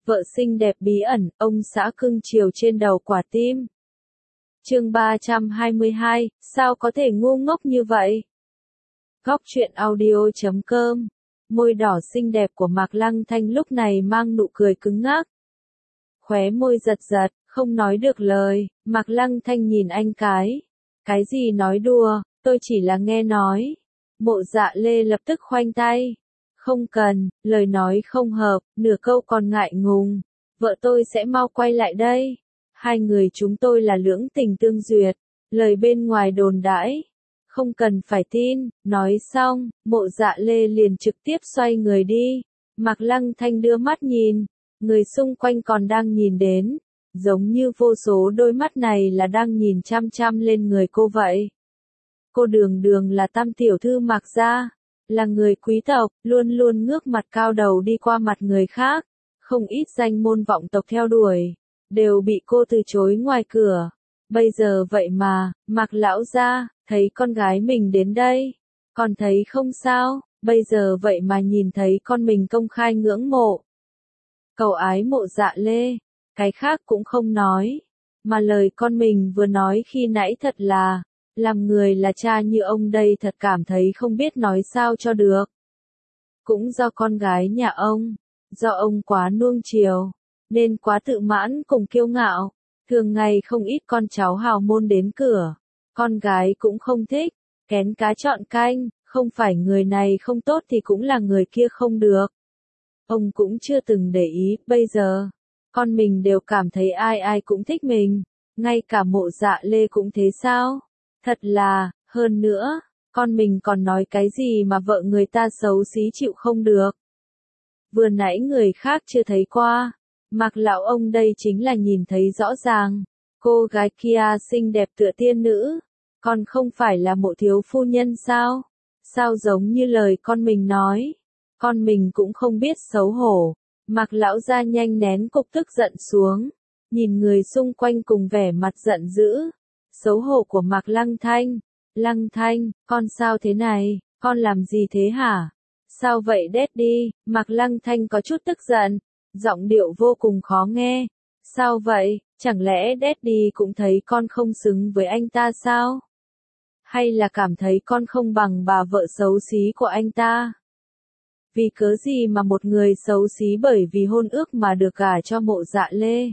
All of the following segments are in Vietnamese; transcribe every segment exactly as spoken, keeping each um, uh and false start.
vợ xinh đẹp bí ẩn, ông xã cưng chiều trên đầu quả tim. Chương ba trăm hai mươi hai, sao có thể ngu ngốc như vậy? Góc truyện audio chấm com. Môi đỏ xinh đẹp của Mạc Lăng Thanh lúc này mang nụ cười cứng ngắc. Khóe môi giật giật, không nói được lời, Mạc Lăng Thanh nhìn anh cái. Cái gì nói đùa, tôi chỉ là nghe nói. Mộ Dạ Lê lập tức khoanh tay. Không cần, lời nói không hợp, nửa câu còn ngại ngùng. Vợ tôi sẽ mau quay lại đây. Hai người chúng tôi là lưỡng tình tương duyệt. Lời bên ngoài đồn đãi. Không cần phải tin, nói xong, Mộ Dạ Lê liền trực tiếp xoay người đi. Mạc Lăng Thanh đưa mắt nhìn. Người xung quanh còn đang nhìn đến. Giống như vô số đôi mắt này là đang nhìn chăm chăm lên người cô vậy. Cô Đường Đường là tam tiểu thư Mạc gia, là người quý tộc, luôn luôn ngước mặt cao đầu đi qua mặt người khác. Không ít danh môn vọng tộc theo đuổi, đều bị cô từ chối ngoài cửa. Bây giờ vậy mà, Mạc lão gia, thấy con gái mình đến đây, còn thấy không sao, bây giờ vậy mà nhìn thấy con mình công khai ngưỡng mộ. Cầu ái Mộ Dạ Lê, cái khác cũng không nói, mà lời con mình vừa nói khi nãy thật là, làm người là cha như ông đây thật cảm thấy không biết nói sao cho được. Cũng do con gái nhà ông, do ông quá nuông chiều, nên quá tự mãn cùng kiêu ngạo, thường ngày không ít con cháu hào môn đến cửa, con gái cũng không thích, kén cá chọn canh, không phải người này không tốt thì cũng là người kia không được. Ông cũng chưa từng để ý, bây giờ, con mình đều cảm thấy ai ai cũng thích mình, ngay cả Mộ Dạ Lê cũng thế sao? Thật là, hơn nữa, con mình còn nói cái gì mà vợ người ta xấu xí chịu không được. Vừa nãy người khác chưa thấy qua, Mạc lão ông đây chính là nhìn thấy rõ ràng, cô gái kia xinh đẹp tựa tiên nữ, còn không phải là Mộ thiếu phu nhân sao? Sao giống như lời con mình nói, con mình cũng không biết xấu hổ. Mạc lão gia nhanh nén cục tức giận xuống, nhìn người xung quanh cùng vẻ mặt giận dữ. Xấu hổ của Mạc Lăng Thanh. Lăng Thanh, con sao thế này, con làm gì thế hả? Sao vậy Daddy? Mạc Lăng Thanh có chút tức giận, giọng điệu vô cùng khó nghe. Sao vậy, chẳng lẽ Daddy cũng thấy con không xứng với anh ta sao? Hay là cảm thấy con không bằng bà vợ xấu xí của anh ta? Vì cớ gì mà một người xấu xí bởi vì hôn ước mà được gả cho Mộ Dạ Lê?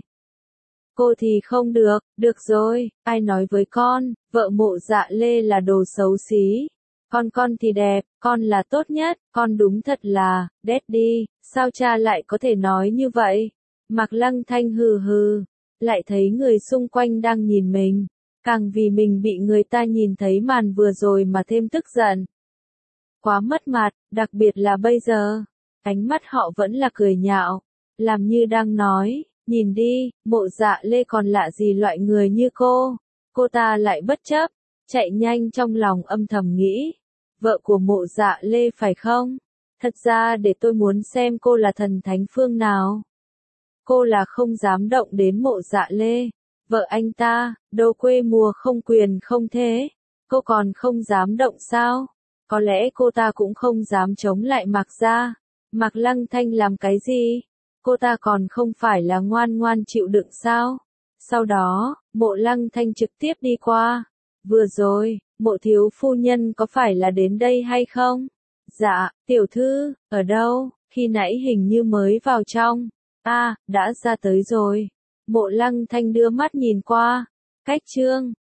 Cô thì không được, được rồi, ai nói với con, vợ Mộ Dạ Lê là đồ xấu xí. Con con thì đẹp, con là tốt nhất, con đúng thật là, Daddy, sao cha lại có thể nói như vậy? Mạc Lăng Thanh hừ hừ, lại thấy người xung quanh đang nhìn mình, càng vì mình bị người ta nhìn thấy màn vừa rồi mà thêm tức giận. Quá mất mặt, đặc biệt là bây giờ, ánh mắt họ vẫn là cười nhạo, làm như đang nói. Nhìn đi, Mộ Dạ Lê còn lạ gì loại người như cô, cô ta lại bất chấp, chạy nhanh trong lòng âm thầm nghĩ, vợ của Mộ Dạ Lê phải không? Thật ra để tôi muốn xem cô là thần thánh phương nào. Cô là không dám động đến Mộ Dạ Lê, vợ anh ta, đồ quê mùa không quyền không thế, cô còn không dám động sao? Có lẽ cô ta cũng không dám chống lại Mạc gia. Mạc Lăng Thanh làm cái gì? Cô ta còn không phải là ngoan ngoan chịu đựng sao? Sau đó, Mộ Lăng Thanh trực tiếp đi qua. Vừa rồi, Mộ thiếu phu nhân có phải là đến đây hay không? Dạ, tiểu thư, ở đâu? Khi nãy hình như mới vào trong. À, đã ra tới rồi. Mộ Lăng Thanh đưa mắt nhìn qua. Cách chương,